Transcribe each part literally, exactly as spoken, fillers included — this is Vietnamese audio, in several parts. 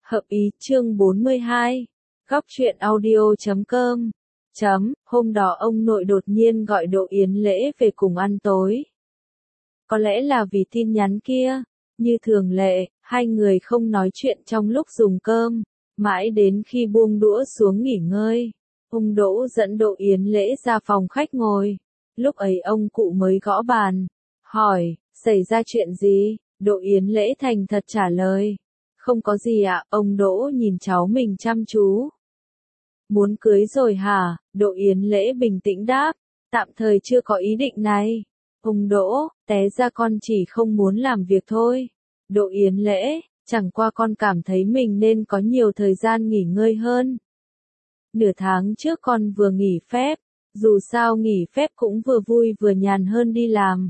Hợp ý chương bốn mươi hai. Góc truyện audio chấm com. Chấm, hôm đó ông nội đột nhiên gọi Đỗ Yến Lễ về cùng ăn tối. Có lẽ là vì tin nhắn kia. Như thường lệ, hai người không nói chuyện trong lúc dùng cơm. Mãi đến khi buông đũa xuống nghỉ ngơi, ông Đỗ dẫn Đỗ Yến Lễ ra phòng khách ngồi. Lúc ấy ông cụ mới gõ bàn. Hỏi, xảy ra chuyện gì? Đỗ Yến Lễ thành thật trả lời. Không có gì ạ, ông Đỗ nhìn cháu mình chăm chú. Muốn cưới rồi hả? Đỗ Yến Lễ bình tĩnh đáp. Tạm thời chưa có ý định này. Ông Đỗ, té ra con chỉ không muốn làm việc thôi. Đỗ Yến Lễ, chẳng qua con cảm thấy mình nên có nhiều thời gian nghỉ ngơi hơn. Nửa tháng trước con vừa nghỉ phép, dù sao nghỉ phép cũng vừa vui vừa nhàn hơn đi làm.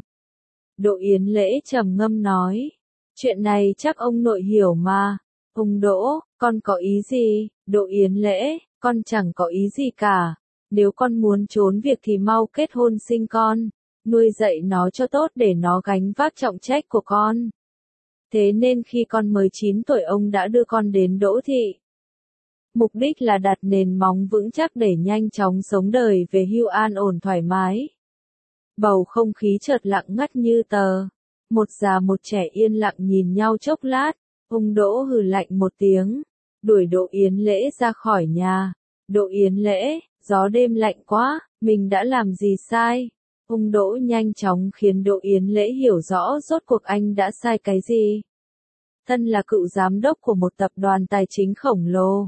Đỗ Yến Lễ trầm ngâm nói. Chuyện này chắc ông nội hiểu mà. Ông Đỗ, con có ý gì? Đỗ Yến Lễ, con chẳng có ý gì cả. Nếu con muốn trốn việc thì mau kết hôn sinh con, nuôi dạy nó cho tốt để nó gánh vác trọng trách của con. Thế nên khi con mới chín tuổi ông đã đưa con đến Đỗ Thị. Mục đích là đặt nền móng vững chắc để nhanh chóng sống đời về hưu an ổn thoải mái. Bầu không khí chợt lặng ngắt như tờ. Một già một trẻ yên lặng nhìn nhau chốc lát. Ông Đỗ hừ lạnh một tiếng, đuổi Đỗ Yến Lễ ra khỏi nhà. Đỗ Yến Lễ, gió đêm lạnh quá, mình đã làm gì sai? Ông Đỗ nhanh chóng khiến Đỗ Yến Lễ hiểu rõ rốt cuộc anh đã sai cái gì. Thân là cựu giám đốc của một tập đoàn tài chính khổng lồ.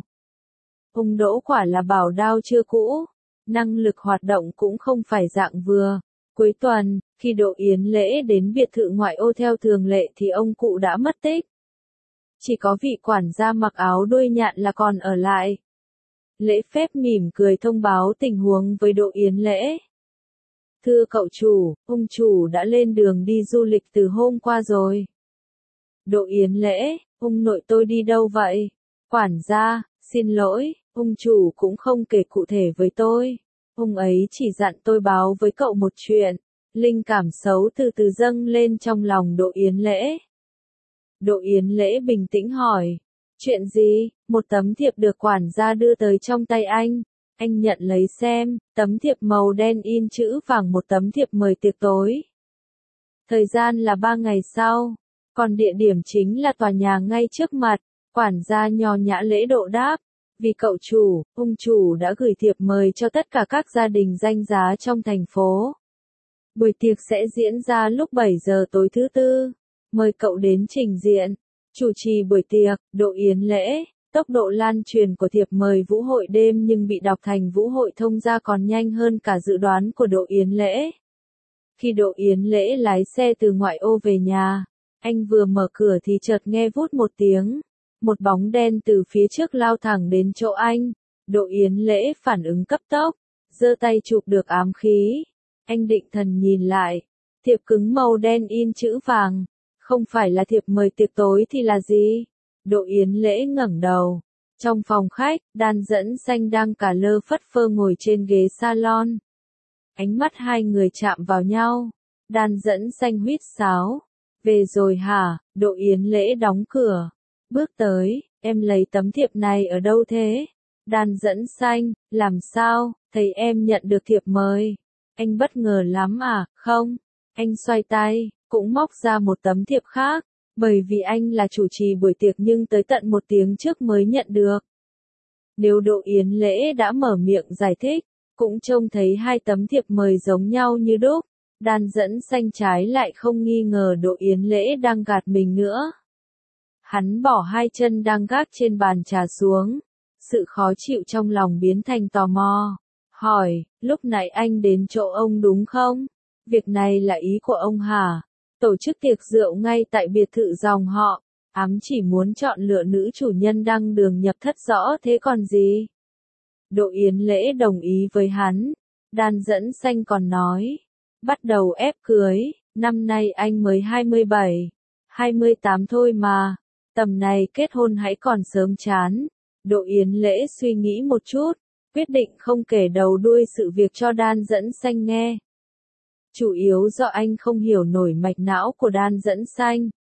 Ông Đỗ quả là bảo đao chưa cũ, năng lực hoạt động cũng không phải dạng vừa. Cuối tuần, khi Đỗ Yến Lễ đến biệt thự ngoại ô theo thường lệ thì ông cụ đã mất tích. Chỉ có vị quản gia mặc áo đuôi nhạn là còn ở lại. Lễ phép mỉm cười thông báo tình huống với Đỗ Yến Lễ. Thưa cậu chủ, ông chủ đã lên đường đi du lịch từ hôm qua rồi. Đỗ Yến Lễ, ông nội tôi đi đâu vậy? Quản gia, xin lỗi, ông chủ cũng không kể cụ thể với tôi. Ông ấy chỉ dặn tôi báo với cậu một chuyện. Linh cảm xấu từ từ dâng lên trong lòng Đỗ Yến Lễ. Đỗ Yến Lễ bình tĩnh hỏi. Chuyện gì? Một tấm thiệp được quản gia đưa tới trong tay anh. Anh nhận lấy xem, tấm thiệp màu đen in chữ vàng, một tấm thiệp mời tiệc tối. Thời gian là ba ngày sau, còn địa điểm chính là tòa nhà ngay trước mặt. Quản gia nho nhã lễ độ đáp. Vì cậu chủ, ông chủ đã gửi thiệp mời cho tất cả các gia đình danh giá trong thành phố. Buổi tiệc sẽ diễn ra lúc bảy giờ tối thứ tư. Mời cậu đến trình diện, chủ trì buổi tiệc. Đỗ Yến Lễ. Tốc độ lan truyền của thiệp mời vũ hội đêm nhưng bị đọc thành vũ hội thông gia còn nhanh hơn cả dự đoán của Đỗ Yến Lễ. Khi Đỗ Yến Lễ lái xe từ ngoại ô về nhà, anh vừa mở cửa thì chợt nghe vút một tiếng. Một bóng đen từ phía trước lao thẳng đến chỗ anh. Đỗ Yến Lễ phản ứng cấp tốc, giơ tay chụp được ám khí. Anh định thần nhìn lại, thiệp cứng màu đen in chữ vàng. Không phải là thiệp mời tiệc tối thì là gì? Đỗ Yến Lễ ngẩng đầu. Trong phòng khách, Đan Dẫn Xanh đang cả lơ phất phơ ngồi trên ghế salon. Ánh mắt hai người chạm vào nhau. Đan Dẫn Xanh huýt sáo. Về rồi hả? Đỗ Yến Lễ đóng cửa. Bước tới, em lấy tấm thiệp này ở đâu thế? Đan Dẫn Xanh, làm sao, thấy em nhận được thiệp mời. Anh bất ngờ lắm à, không? Anh xoay tay, cũng móc ra một tấm thiệp khác. Bởi vì anh là chủ trì buổi tiệc nhưng tới tận một tiếng trước mới nhận được. Nếu Đỗ Yến Lễ đã mở miệng giải thích, cũng trông thấy hai tấm thiệp mời giống nhau như đúc. Đan Dẫn Xanh trái lại không nghi ngờ Đỗ Yến Lễ đang gạt mình nữa. Hắn bỏ hai chân đang gác trên bàn trà xuống. Sự khó chịu trong lòng biến thành tò mò. Hỏi, lúc nãy anh đến chỗ ông đúng không? Việc này là ý của ông hả? Tổ chức tiệc rượu ngay tại biệt thự dòng họ. Ám chỉ muốn chọn lựa nữ chủ nhân đăng đường nhập thất rõ thế còn gì? Đỗ Yến Lễ đồng ý với hắn. Đan Dẫn Xanh còn nói. Bắt đầu ép cưới. Năm nay anh mới hai mươi bảy, hai mươi tám thôi mà. Tầm này kết hôn hãy còn sớm chán. Đỗ Yến Lễ suy nghĩ một chút, quyết định không kể đầu đuôi sự việc cho Đan Dẫn Xanh nghe. Chủ yếu do anh không hiểu nổi mạch não của Đan Dẫn Xanh.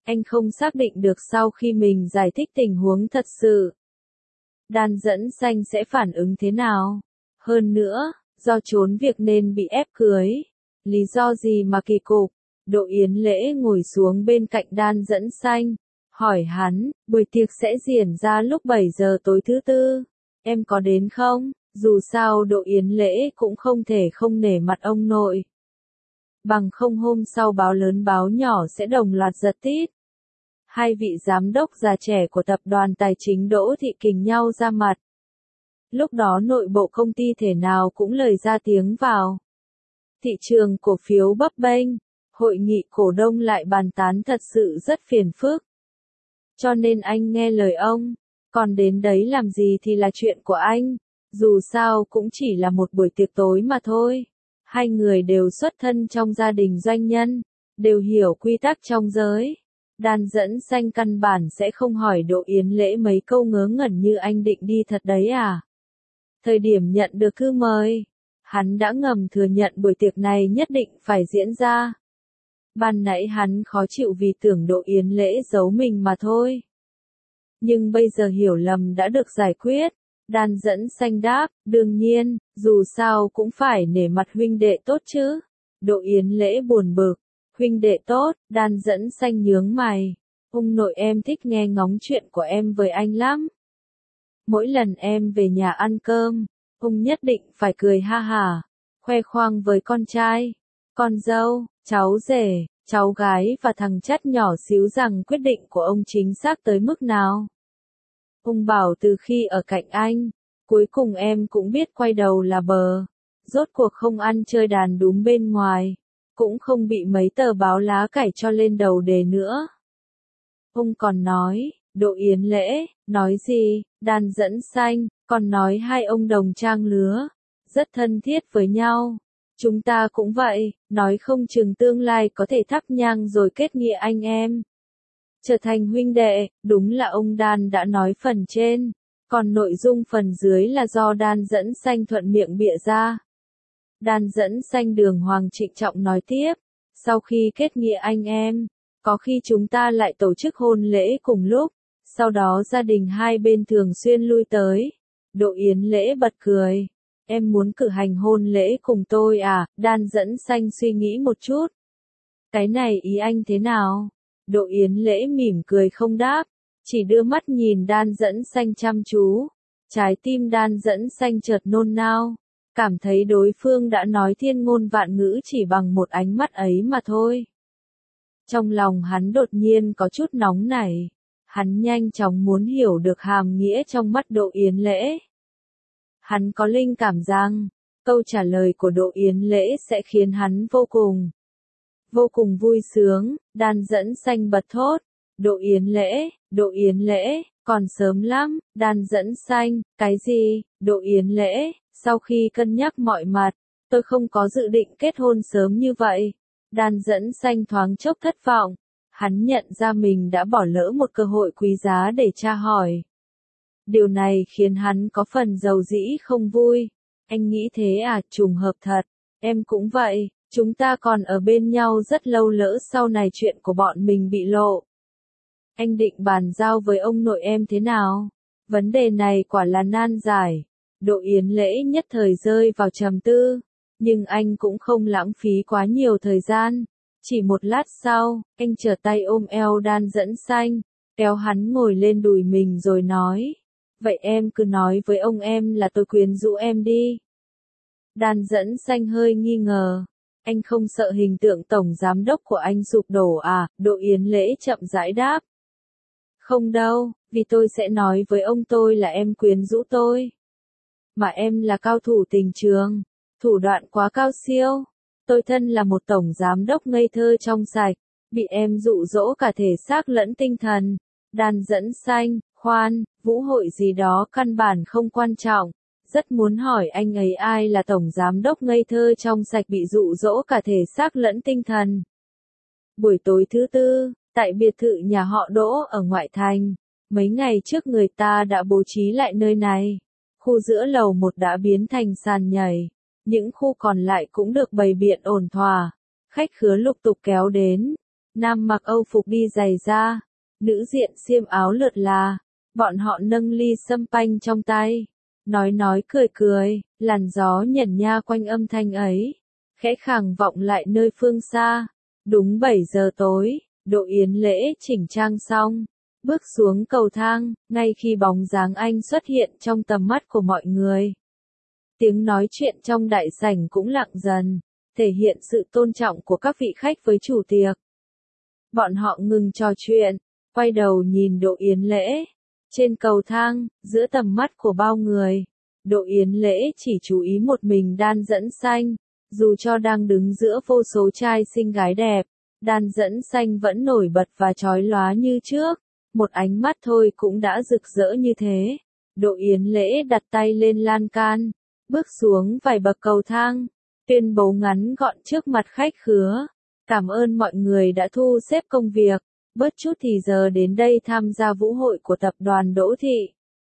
Anh không xác định được sau khi mình giải thích tình huống thật sự. Đan dẫn xanh sẽ phản ứng thế nào? Hơn nữa, do trốn việc nên bị ép cưới. Lý do gì mà kỳ cục? Đỗ Yến Lễ ngồi xuống bên cạnh Đan dẫn xanh, hỏi hắn, buổi tiệc sẽ diễn ra lúc bảy giờ tối thứ tư. Em có đến không? Dù sao Đỗ Yến Lễ cũng không thể không nể mặt ông nội. Bằng không hôm sau báo lớn báo nhỏ sẽ đồng loạt giật tít. Hai vị giám đốc già trẻ của tập đoàn tài chính Đỗ Thị kình nhau ra mặt. Lúc đó nội bộ công ty thể nào cũng lời ra tiếng vào. Thị trường cổ phiếu bấp bênh, hội nghị cổ đông lại bàn tán thật sự rất phiền phức. Cho nên anh nghe lời ông, còn đến đấy làm gì thì là chuyện của anh, dù sao cũng chỉ là một buổi tiệc tối mà thôi. Hai người đều xuất thân trong gia đình doanh nhân, đều hiểu quy tắc trong giới. Đan dẫn xanh căn bản sẽ không hỏi Đỗ Yến Lễ mấy câu ngớ ngẩn như anh định đi thật đấy à. Thời điểm nhận được thư mời, hắn đã ngầm thừa nhận buổi tiệc này nhất định phải diễn ra. Ban nãy hắn khó chịu vì tưởng Đỗ Yến Lễ giấu mình mà thôi. Nhưng bây giờ hiểu lầm đã được giải quyết. Đan dẫn xanh đáp, đương nhiên, dù sao cũng phải nể mặt huynh đệ tốt chứ. Đỗ Yến Lễ buồn bực, huynh đệ tốt, Đan dẫn xanh nhướng mày. Ông nội em thích nghe ngóng chuyện của em với anh lắm. Mỗi lần em về nhà ăn cơm, ông nhất định phải cười ha hả, khoe khoang với con trai, con dâu, cháu rể, cháu gái và thằng chắt nhỏ xíu rằng quyết định của ông chính xác tới mức nào. Ông bảo từ khi ở cạnh anh, cuối cùng em cũng biết quay đầu là bờ, rốt cuộc không ăn chơi đàn đúm bên ngoài, cũng không bị mấy tờ báo lá cải cho lên đầu đề nữa. Ông còn nói, Đỗ Yến Lễ, nói gì, Đan dẫn xanh, còn nói hai ông đồng trang lứa, rất thân thiết với nhau. Chúng ta cũng vậy, nói không chừng tương lai có thể thắp nhang rồi kết nghĩa anh em. Trở thành huynh đệ, đúng là ông Đan đã nói phần trên, còn nội dung phần dưới là do Đan dẫn xanh thuận miệng bịa ra. Đan dẫn xanh đường hoàng trịnh trọng nói tiếp, sau khi kết nghĩa anh em, có khi chúng ta lại tổ chức hôn lễ cùng lúc, sau đó gia đình hai bên thường xuyên lui tới. Đỗ Yến Lễ bật cười, em muốn cử hành hôn lễ cùng tôi à? Đan dẫn xanh suy nghĩ một chút. Cái này ý anh thế nào? Đỗ Yến Lễ mỉm cười không đáp, chỉ đưa mắt nhìn Đan dẫn xanh chăm chú. Trái tim Đan dẫn xanh chợt nôn nao, cảm thấy đối phương đã nói thiên ngôn vạn ngữ chỉ bằng một ánh mắt ấy mà thôi. Trong lòng hắn đột nhiên có chút nóng nảy, hắn nhanh chóng muốn hiểu được hàm nghĩa trong mắt Đỗ Yến Lễ. Hắn có linh cảm rằng, câu trả lời của Đỗ Yến Lễ sẽ khiến hắn vô cùng, vô cùng vui sướng. Đan dẫn xanh bật thốt, Đỗ Yến Lễ, Đỗ Yến Lễ, còn sớm lắm. Đan dẫn xanh, cái gì? Đỗ Yến Lễ, sau khi cân nhắc mọi mặt, tôi không có dự định kết hôn sớm như vậy. Đan dẫn xanh thoáng chốc thất vọng, hắn nhận ra mình đã bỏ lỡ một cơ hội quý giá để tra hỏi. Điều này khiến hắn có phần dầu dĩ không vui. Anh nghĩ thế à? Trùng hợp thật, em cũng vậy, chúng ta còn ở bên nhau rất lâu, lỡ sau này chuyện của bọn mình bị lộ. Anh định bàn giao với ông nội em thế nào? Vấn đề này quả là nan giải. Đỗ Yến Lễ nhất thời rơi vào trầm tư, nhưng anh cũng không lãng phí quá nhiều thời gian. Chỉ một lát sau, anh trở tay ôm eo Đan dẫn xanh, kéo hắn ngồi lên đùi mình rồi nói, vậy em cứ nói với ông em là tôi quyến rũ em đi. Đan dẫn xanh hơi nghi ngờ, anh không sợ hình tượng tổng giám đốc của anh sụp đổ à? Đỗ Yến Lễ chậm rãi đáp, không đâu, vì tôi sẽ nói với ông tôi là em quyến rũ tôi. Mà em là cao thủ tình trường, thủ đoạn quá cao siêu. Tôi thân là một tổng giám đốc ngây thơ trong sạch, bị em dụ dỗ cả thể xác lẫn tinh thần. Đan dẫn xanh, khoan, vũ hội gì đó căn bản không quan trọng. Rất muốn hỏi anh ấy ai là tổng giám đốc ngây thơ trong sạch bị dụ dỗ cả thể xác lẫn tinh thần. Buổi tối thứ tư, tại biệt thự nhà họ Đỗ ở ngoại thành, mấy ngày trước người ta đã bố trí lại nơi này. Khu giữa lầu một đã biến thành sàn nhảy, những khu còn lại cũng được bày biện ổn thỏa, khách khứa lục tục kéo đến. nam mặc Âu phục đi giày da, nữ diện xiêm áo lượt là, bọn họ nâng ly sâm panh trong tay, nói nói cười cười, làn gió nhẩn nha quanh âm thanh ấy, khẽ khàng vọng lại nơi phương xa. Đúng bảy giờ tối, Đỗ Yến Lễ chỉnh trang xong, bước xuống cầu thang, ngay khi bóng dáng anh xuất hiện trong tầm mắt của mọi người. Tiếng nói chuyện trong đại sảnh cũng lặng dần, thể hiện sự tôn trọng của các vị khách với chủ tiệc. Bọn họ ngừng trò chuyện, quay đầu nhìn Đỗ Yến Lễ. Trên cầu thang, giữa tầm mắt của bao người, Đỗ Yến Lễ chỉ chú ý một mình Đan Dẫn Xanh. Dù cho đang đứng giữa vô số trai xinh gái đẹp, Đan Dẫn Xanh vẫn nổi bật và chói lóa như trước. Một ánh mắt thôi cũng đã rực rỡ như thế. Đỗ Yến Lễ đặt tay lên lan can, bước xuống vài bậc cầu thang, tuyên bố ngắn gọn trước mặt khách khứa. Cảm ơn mọi người đã thu xếp công việc, bớt chút thì giờ đến đây tham gia vũ hội của tập đoàn Đỗ Thị.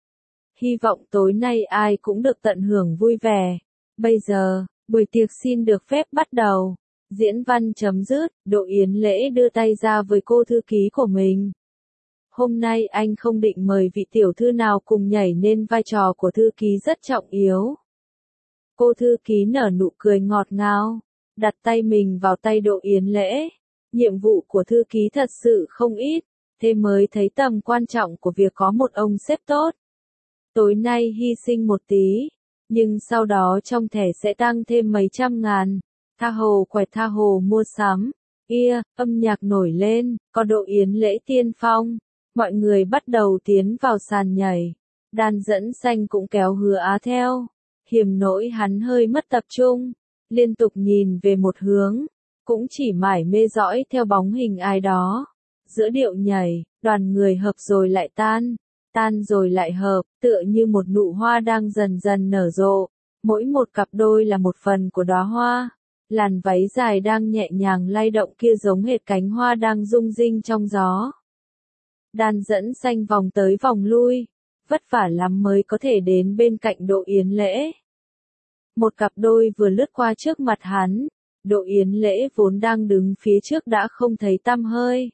Hy vọng tối nay ai cũng được tận hưởng vui vẻ. Bây giờ, buổi tiệc xin được phép bắt đầu. Diễn văn chấm dứt, Đỗ Yến Lễ đưa tay ra với cô thư ký của mình. Hôm nay anh không định mời vị tiểu thư nào cùng nhảy nên vai trò của thư ký rất trọng yếu. Cô thư ký nở nụ cười ngọt ngào, đặt tay mình vào tay Đỗ Yến Lễ. Nhiệm vụ của thư ký thật sự không ít, thế mới thấy tầm quan trọng của việc có một ông sếp tốt. Tối nay hy sinh một tí, nhưng sau đó trong thẻ sẽ tăng thêm mấy trăm ngàn. Tha hồ quẹt tha hồ mua sắm. Ia, âm nhạc nổi lên, có Đỗ Yến Lễ tiên phong. Mọi người bắt đầu tiến vào sàn nhảy. Đan Dẫn Xanh cũng kéo Hứa Á theo. Hiềm nỗi hắn hơi mất tập trung, liên tục nhìn về một hướng, cũng chỉ mải mê dõi theo bóng hình ai đó. Giữa điệu nhảy, đoàn người hợp rồi lại tan, tan rồi lại hợp, tựa như một nụ hoa đang dần dần nở rộ. Mỗi một cặp đôi là một phần của đóa hoa. Làn váy dài đang nhẹ nhàng lay động kia giống hệt cánh hoa đang rung rinh trong gió. Đan Dẫn Xanh vòng tới vòng lui, vất vả lắm mới có thể đến bên cạnh Đỗ Yến Lễ. Một cặp đôi vừa lướt qua trước mặt hắn, Đỗ Yến Lễ vốn đang đứng phía trước đã không thấy tăm hơi.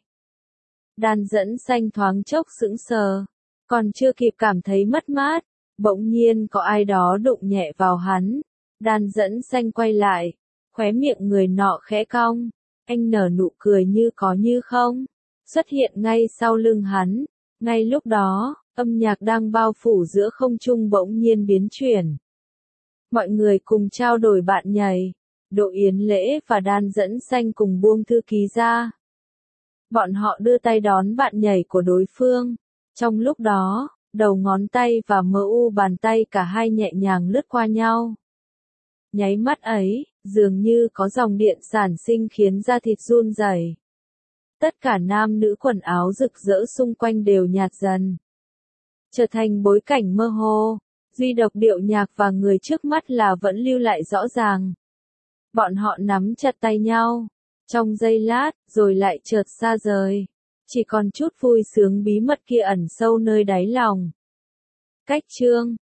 Đan Dẫn Xanh thoáng chốc sững sờ, còn chưa kịp cảm thấy mất mát, bỗng nhiên có ai đó đụng nhẹ vào hắn. Đan Dẫn Xanh quay lại, khóe miệng người nọ khẽ cong, anh nở nụ cười như có như không, xuất hiện ngay sau lưng hắn. Ngay lúc đó, âm nhạc đang bao phủ giữa không trung bỗng nhiên biến chuyển. Mọi người cùng trao đổi bạn nhảy, Đỗ Yến Lễ và Đan Dẫn Xanh cùng buông thư ký ra. Bọn họ đưa tay đón bạn nhảy của đối phương. Trong lúc đó, đầu ngón tay và mờ u bàn tay cả hai nhẹ nhàng lướt qua nhau. Nháy mắt ấy, dường như có dòng điện sản sinh khiến da thịt run rẩy. Tất cả nam nữ quần áo rực rỡ xung quanh đều nhạt dần, trở thành bối cảnh mơ hồ. Duy độc điệu nhạc và người trước mắt là vẫn lưu lại rõ ràng. Bọn họ nắm chặt tay nhau, trong giây lát, rồi lại chợt xa rời. Chỉ còn chút vui sướng bí mật kia ẩn sâu nơi đáy lòng. Cách chương